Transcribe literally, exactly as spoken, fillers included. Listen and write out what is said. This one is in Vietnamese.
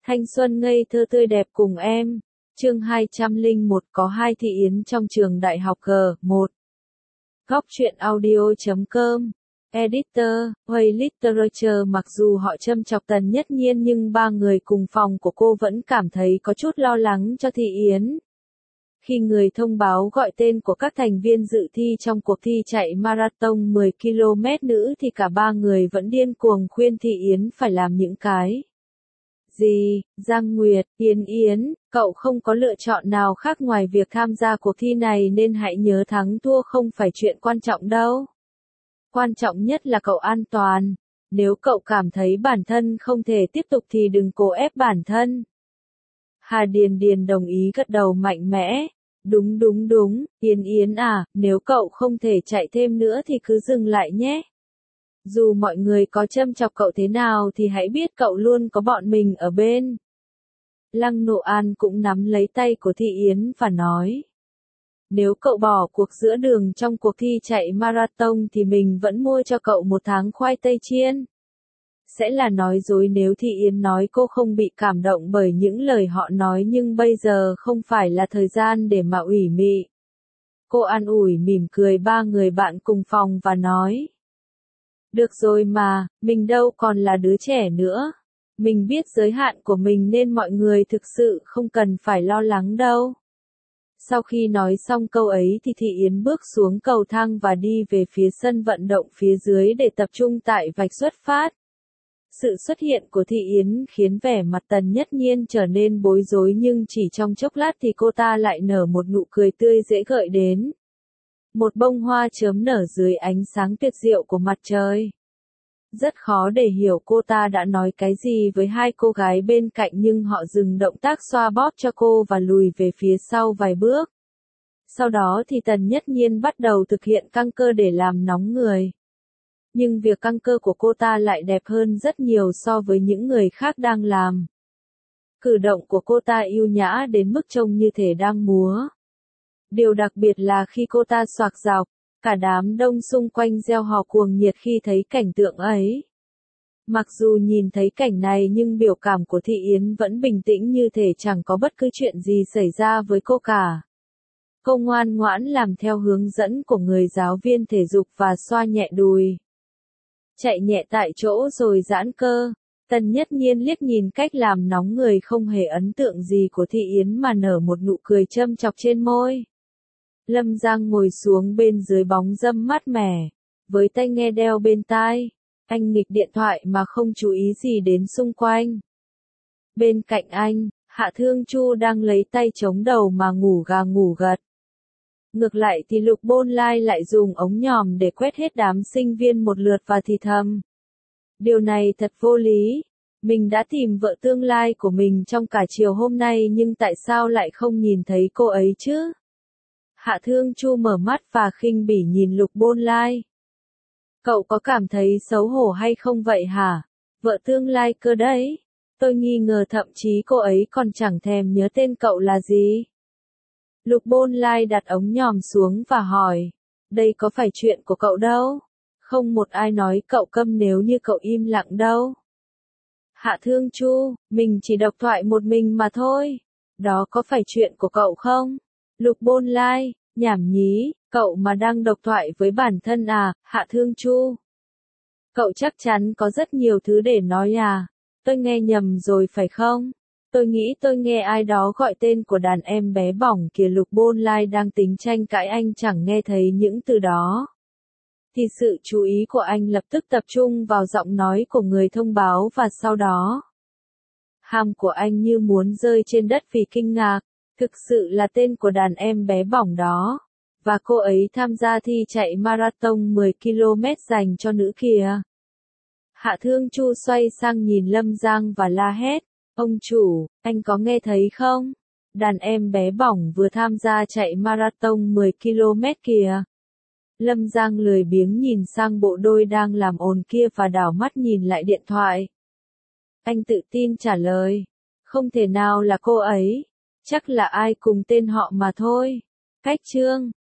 Thanh xuân ngây thơ tươi đẹp cùng em. Chương hai trăm lẻ một có hai thị yến trong trường đại học G một. Góc truyện audio.com. Editor, Way Literature. Mặc dù họ châm chọc Tần Nhất Nhiên nhưng ba người cùng phòng của cô vẫn cảm thấy có chút lo lắng cho thị yến. Khi người thông báo gọi tên của các thành viên dự thi trong cuộc thi chạy marathon mười ki lô mét nữ thì cả ba người vẫn điên cuồng khuyên thị yến phải làm những cái. Gì, Giang Nguyệt, Yến Yến, cậu không có lựa chọn nào khác ngoài việc tham gia cuộc thi này nên hãy nhớ thắng thua không phải chuyện quan trọng đâu. Quan trọng nhất là cậu an toàn. Nếu cậu cảm thấy bản thân không thể tiếp tục thì đừng cố ép bản thân. Hà Điền Điền đồng ý gật đầu mạnh mẽ. Đúng đúng đúng, Yến Yến à, nếu cậu không thể chạy thêm nữa thì cứ dừng lại nhé. Dù mọi người có châm chọc cậu thế nào thì hãy biết cậu luôn có bọn mình ở bên. Lăng Nộ An cũng nắm lấy tay của thị yến và nói. Nếu cậu bỏ cuộc giữa đường trong cuộc thi chạy marathon thì mình vẫn mua cho cậu một tháng khoai tây chiên. Sẽ là nói dối nếu thị yến nói cô không bị cảm động bởi những lời họ nói nhưng bây giờ không phải là thời gian để mà ủy mị. Cô an ủi mỉm cười ba người bạn cùng phòng và nói. Được rồi mà, mình đâu còn là đứa trẻ nữa. Mình biết giới hạn của mình nên mọi người thực sự không cần phải lo lắng đâu. Sau khi nói xong câu ấy thì thị yến bước xuống cầu thang và đi về phía sân vận động phía dưới để tập trung tại vạch xuất phát. Sự xuất hiện của thị yến khiến vẻ mặt Tần Nhất Nhiên trở nên bối rối nhưng chỉ trong chốc lát thì cô ta lại nở một nụ cười tươi dễ gợi đến. Một bông hoa chớm nở dưới ánh sáng tuyệt diệu của mặt trời. Rất khó để hiểu cô ta đã nói cái gì với hai cô gái bên cạnh nhưng họ dừng động tác xoa bóp cho cô và lùi về phía sau vài bước. Sau đó thì Tần Nhất Nhiên bắt đầu thực hiện căng cơ để làm nóng người. Nhưng việc căng cơ của cô ta lại đẹp hơn rất nhiều so với những người khác đang làm. Cử động của cô ta yêu nhã đến mức trông như thể đang múa. Điều đặc biệt là khi cô ta xoạc dọc, cả đám đông xung quanh reo hò cuồng nhiệt khi thấy cảnh tượng ấy. Mặc dù nhìn thấy cảnh này nhưng biểu cảm của thị yến vẫn bình tĩnh như thể chẳng có bất cứ chuyện gì xảy ra với cô cả. Cô ngoan ngoãn làm theo hướng dẫn của người giáo viên thể dục và xoa nhẹ đùi. Chạy nhẹ tại chỗ rồi giãn cơ. Tần Nhất Nhiên liếc nhìn cách làm nóng người không hề ấn tượng gì của thị yến mà nở một nụ cười châm chọc trên môi. Lâm Giang ngồi xuống bên dưới bóng râm mát mẻ, với tai nghe đeo bên tai. Anh nghịch điện thoại mà không chú ý gì đến xung quanh. Bên cạnh anh, Hạ Thương Chu đang lấy tay chống đầu mà ngủ gà ngủ gật. Ngược lại thì Lục Bôn Lai lại dùng ống nhòm để quét hết đám sinh viên một lượt và thì thầm. Điều này thật vô lý. Mình đã tìm vợ tương lai của mình trong cả chiều hôm nay nhưng tại sao lại không nhìn thấy cô ấy chứ? Hạ Thương Chu mở mắt và khinh bỉ nhìn Lục Bôn Lai. Cậu có cảm thấy xấu hổ hay không vậy hả? Vợ tương lai cơ đấy. Tôi nghi ngờ thậm chí cô ấy còn chẳng thèm nhớ tên cậu là gì. Lục Bôn Lai đặt ống nhòm xuống và hỏi. Đây có phải chuyện của cậu đâu. Không một ai nói cậu câm nếu như cậu im lặng đâu. Hạ Thương Chu, mình chỉ độc thoại một mình mà thôi. Đó có phải chuyện của cậu không? Lục Bôn Lai, nhảm nhí, cậu mà đang độc thoại với bản thân à, Hạ Thương Chu. Cậu chắc chắn có rất nhiều thứ để nói à, tôi nghe nhầm rồi phải không? Tôi nghĩ tôi nghe ai đó gọi tên của đàn em bé bỏng kìa. Lục Bôn Lai đang tính tranh cãi anh chẳng nghe thấy những từ đó. Thì sự chú ý của anh lập tức tập trung vào giọng nói của người thông báo và sau đó. Hàm của anh như muốn rơi trên đất vì kinh ngạc. Thực sự là tên của đàn em bé bỏng đó. Và cô ấy tham gia thi chạy marathon mười ki lô mét dành cho nữ kìa. Hạ Thương Chu xoay sang nhìn Lâm Giang và la hét. Ông chủ, anh có nghe thấy không? Đàn em bé bỏng vừa tham gia chạy marathon mười ki lô mét kìa. Lâm Giang lười biếng nhìn sang bộ đôi đang làm ồn kia và đảo mắt nhìn lại điện thoại. Anh tự tin trả lời. Không thể nào là cô ấy. Chắc là ai cùng tên họ mà thôi. Cách chương.